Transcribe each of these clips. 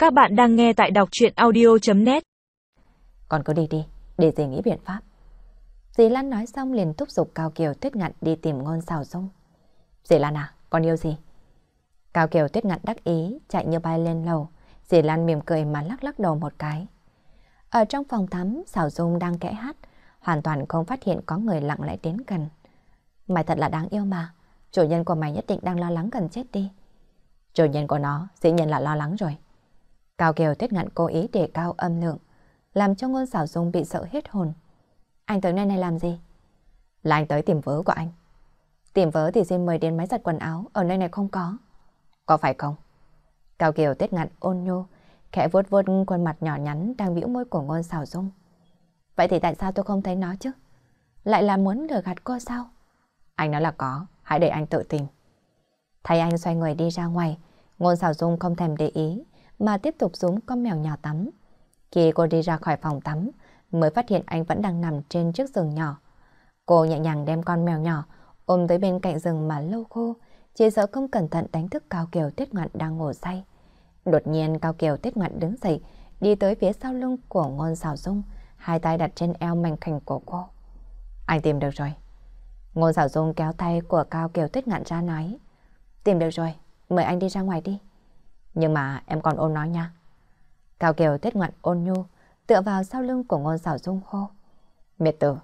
Các bạn đang nghe tại đọc truyện audio.net. Con cứ đi đi, để dì nghĩ biện pháp. Dì Lan nói xong liền thúc giục Cao Kiều Tuyết Ngạn đi tìm Ngôn Sảo Dung. Dì Lan à, con yêu gì? Cao Kiều Tuyết Ngạn đắc ý, chạy như bay lên lầu. Dì Lan mỉm cười mà lắc lắc đầu một cái. Ở trong phòng tắm, Sảo Dung đang kẽ hát, hoàn toàn không phát hiện có người lặng lẽ đến gần. Mày thật là đáng yêu mà, chủ nhân của mày nhất định đang lo lắng gần chết đi. Chủ nhân của nó dĩ nhiên là lo lắng rồi. Cao Kiều Tuyết Ngạn cố ý đề cao âm lượng, làm cho Ngôn Sảo Dung bị sợ hết hồn. Anh tới nơi này làm gì? Là anh tới tìm vớ của anh. Tìm vớ thì xin mời đến máy giặt quần áo, ở nơi này không có. Có phải không? Cao Kiều Tuyết Ngạn ôn nhu, khẽ vuốt vuốt khuôn mặt nhỏ nhắn đang bĩu môi của Ngôn Sảo Dung. Vậy thì tại sao tôi không thấy nó chứ? Lại là muốn lừa gạt cô sao? Anh nói là có, hãy để anh tự tìm. Thấy anh xoay người đi ra ngoài, Ngôn Sảo Dung không thèm để ý, mà tiếp tục dúm con mèo nhỏ tắm. Khi cô đi ra khỏi phòng tắm, mới phát hiện anh vẫn đang nằm trên chiếc giường nhỏ. Cô nhẹ nhàng đem con mèo nhỏ ôm tới bên cạnh giường mà lau khô, chỉ sợ không cẩn thận đánh thức Cao Kiều Tuyết Ngạn đang ngủ say. Đột nhiên Cao Kiều Tuyết Ngạn đứng dậy, đi tới phía sau lưng của Ngôn Sảo Dung, hai tay đặt trên eo mảnh khảnh của cô. Anh tìm được rồi. Ngôn Sảo Dung kéo tay của Cao Kiều Tuyết Ngạn ra nói. Tìm được rồi, mời anh đi ra ngoài đi. Nhưng mà em còn ôn nó nha. Cao Kiều Tuyết Ngạn ôn nhu, tựa vào sau lưng của Ngôn Sảo Dung hô. Miệt tử.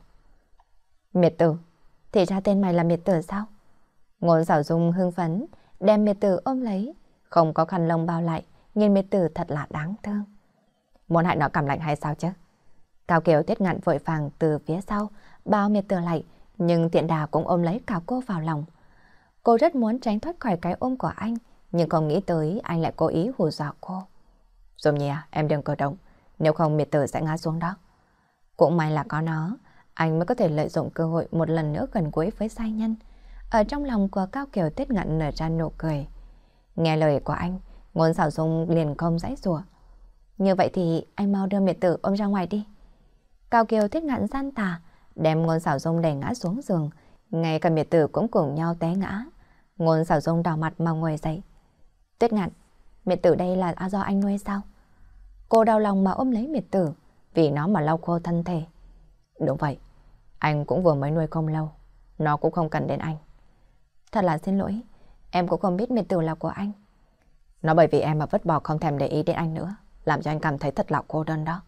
Miệt tử? Thì ra tên mày là Miệt tử sao? Ngôn Sảo Dung hưng phấn, đem Miệt tử ôm lấy, không có khăn lông bao lại, nhìn Miệt tử thật là đáng thương. Muốn hại nó cảm lạnh hay sao chứ? Cao Kiều Tuyết Ngạn vội vàng từ phía sau, bao Miệt tử lại, nhưng tiện đà cũng ôm lấy cả cô vào lòng. Cô rất muốn tránh thoát khỏi cái ôm của anh, nhưng không nghĩ tới anh lại cố ý hù dọa cô. Dung Nhi à, em đừng cử động, nếu không Miệt tử sẽ ngã xuống đó. Cũng may là có nó, anh mới có thể lợi dụng cơ hội một lần nữa gần gũi với giai nhân. Ở trong lòng của Cao Kiều Tuyết Ngạn nở ra nụ cười. Nghe lời của anh, Ngôn Sảo Dung liền không giãy giụa. Như vậy thì anh mau đưa Miệt tử ôm ra ngoài đi. Cao Kiều Tuyết Ngạn gian tà, đem Ngôn Sảo Dung đẩy ngã xuống giường, ngay cả Miệt tử cũng cùng nhau té ngã. Ngôn Sảo Dung đỏ mặt mà ngồi dậy. Tuyết Ngạn, Miệt tử đây là do anh nuôi sao? Cô đau lòng mà ôm lấy Miệt tử, vì nó mà lau khô thân thể. Đúng vậy, anh cũng vừa mới nuôi không lâu, nó cũng không cần đến anh. Thật là xin lỗi, em cũng không biết Miệt tử là của anh. Nó bởi vì em mà vứt bỏ không thèm để ý đến anh nữa, làm cho anh cảm thấy thật là cô đơn đó.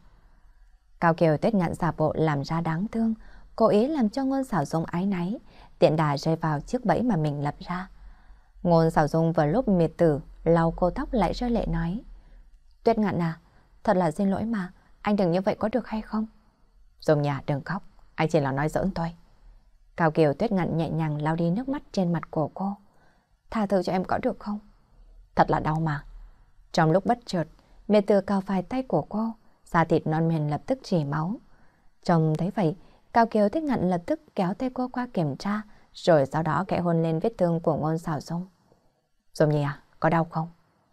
Cao Kiều Tuyết Ngạn giả bộ làm ra đáng thương, cố ý làm cho Ngôn Sảo Dung áy náy, tiện đà rơi vào chiếc bẫy mà mình lập ra. Ngôn Sảo Dung vào lúc Miệt tử lau cô tóc lại rơi lệ nói. Tuyết Ngạn à, thật là xin lỗi mà, anh đừng như vậy có được hay không? Dung Nhi đừng khóc, anh chỉ là nói giỡn thôi. Cao Kiều Tuyết Ngạn nhẹ nhàng lau đi nước mắt trên mặt của cô. Tha thứ cho em có được không? Thật là đau mà. Trong lúc bất chợt, Miệt tử cào phải tay của cô, da thịt non mềm lập tức rỉ máu. Trông thấy vậy, Cao Kiều Tuyết Ngạn lập tức kéo tay cô qua kiểm tra, rồi sau đó kẽ hôn lên vết thương của Ngôn Sảo Dung. Dung Nhi à, có đau không?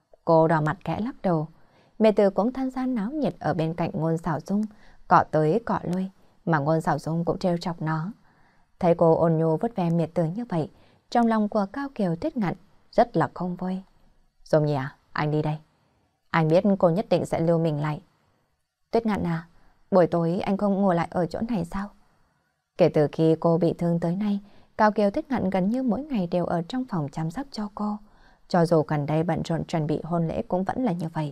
Cô đỏ mặt khẽ lắc đầu. Miệt tử cũng tham gia náo nhiệt ở bên cạnh Ngôn Sảo Dung, cọ tới cọ lui, mà Ngôn Sảo Dung cũng trêu chọc nó. Thấy cô ôn nhu vứt ve Miệt tử như vậy, trong lòng của Cao Kiều Tuyết Ngạn rất là không vui. Dung Nhi à, anh đi đây. Anh biết cô nhất định sẽ lưu mình lại. Tuyết Ngạn à, buổi tối anh không ngồi lại ở chỗ này sao? Kể từ khi cô bị thương tới nay, Cao Kiều Tuyết Ngạn gần như mỗi ngày đều ở trong phòng chăm sóc cho cô. Cho dù gần đây bận rộn chuẩn bị hôn lễ cũng vẫn là như vậy.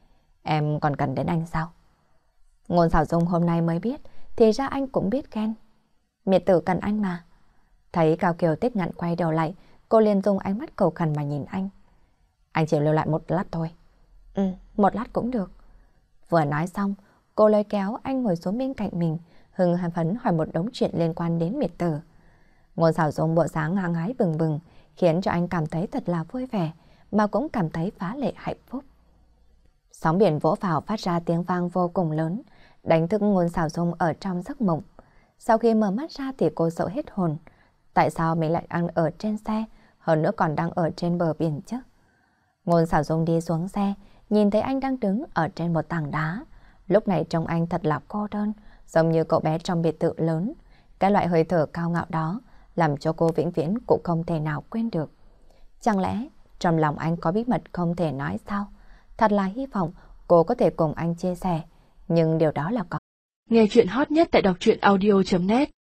Em còn cần đến anh sao? Ngôn Sảo Dung hôm nay mới biết, thì ra anh cũng biết khen. Miệt tử cần anh mà. Thấy Cao Kiều Tuyết Ngạn quay đầu lại, cô liền dùng ánh mắt cầu khẩn mà nhìn anh. Anh chỉ lưu lại một lát thôi. Một lát cũng được. Vừa nói xong, cô lôi kéo anh ngồi xuống bên cạnh mình, hưng phấn hỏi một đống chuyện liên quan đến Miệt tử. Ngôn Sảo Dung bộ dáng hăng hái bừng bừng, khiến cho anh cảm thấy thật là vui vẻ, mà cũng cảm thấy phá lệ hạnh phúc. Sóng biển vỗ vào phát ra tiếng vang vô cùng lớn, đánh thức Ngôn Sảo Dung ở trong giấc mộng. Sau khi mở mắt ra thì cô sợ hết hồn. Tại sao mình lại đang ở trên xe, hơn nữa còn đang ở trên bờ biển chứ? Ngôn Sảo Dung đi xuống xe, nhìn thấy anh đang đứng ở trên một tảng đá. Lúc này trông anh thật là cô đơn, giống như cậu bé trong biệt thự lớn. Cái loại hơi thở cao ngạo đó làm cho cô vĩnh viễn cũng không thể nào quên được. Chẳng lẽ trong lòng anh có bí mật không thể nói sao? Thật là hy vọng cô có thể cùng anh chia sẻ, nhưng điều đó là có. Nghe chuyện hot nhất tại đọc truyện audio.net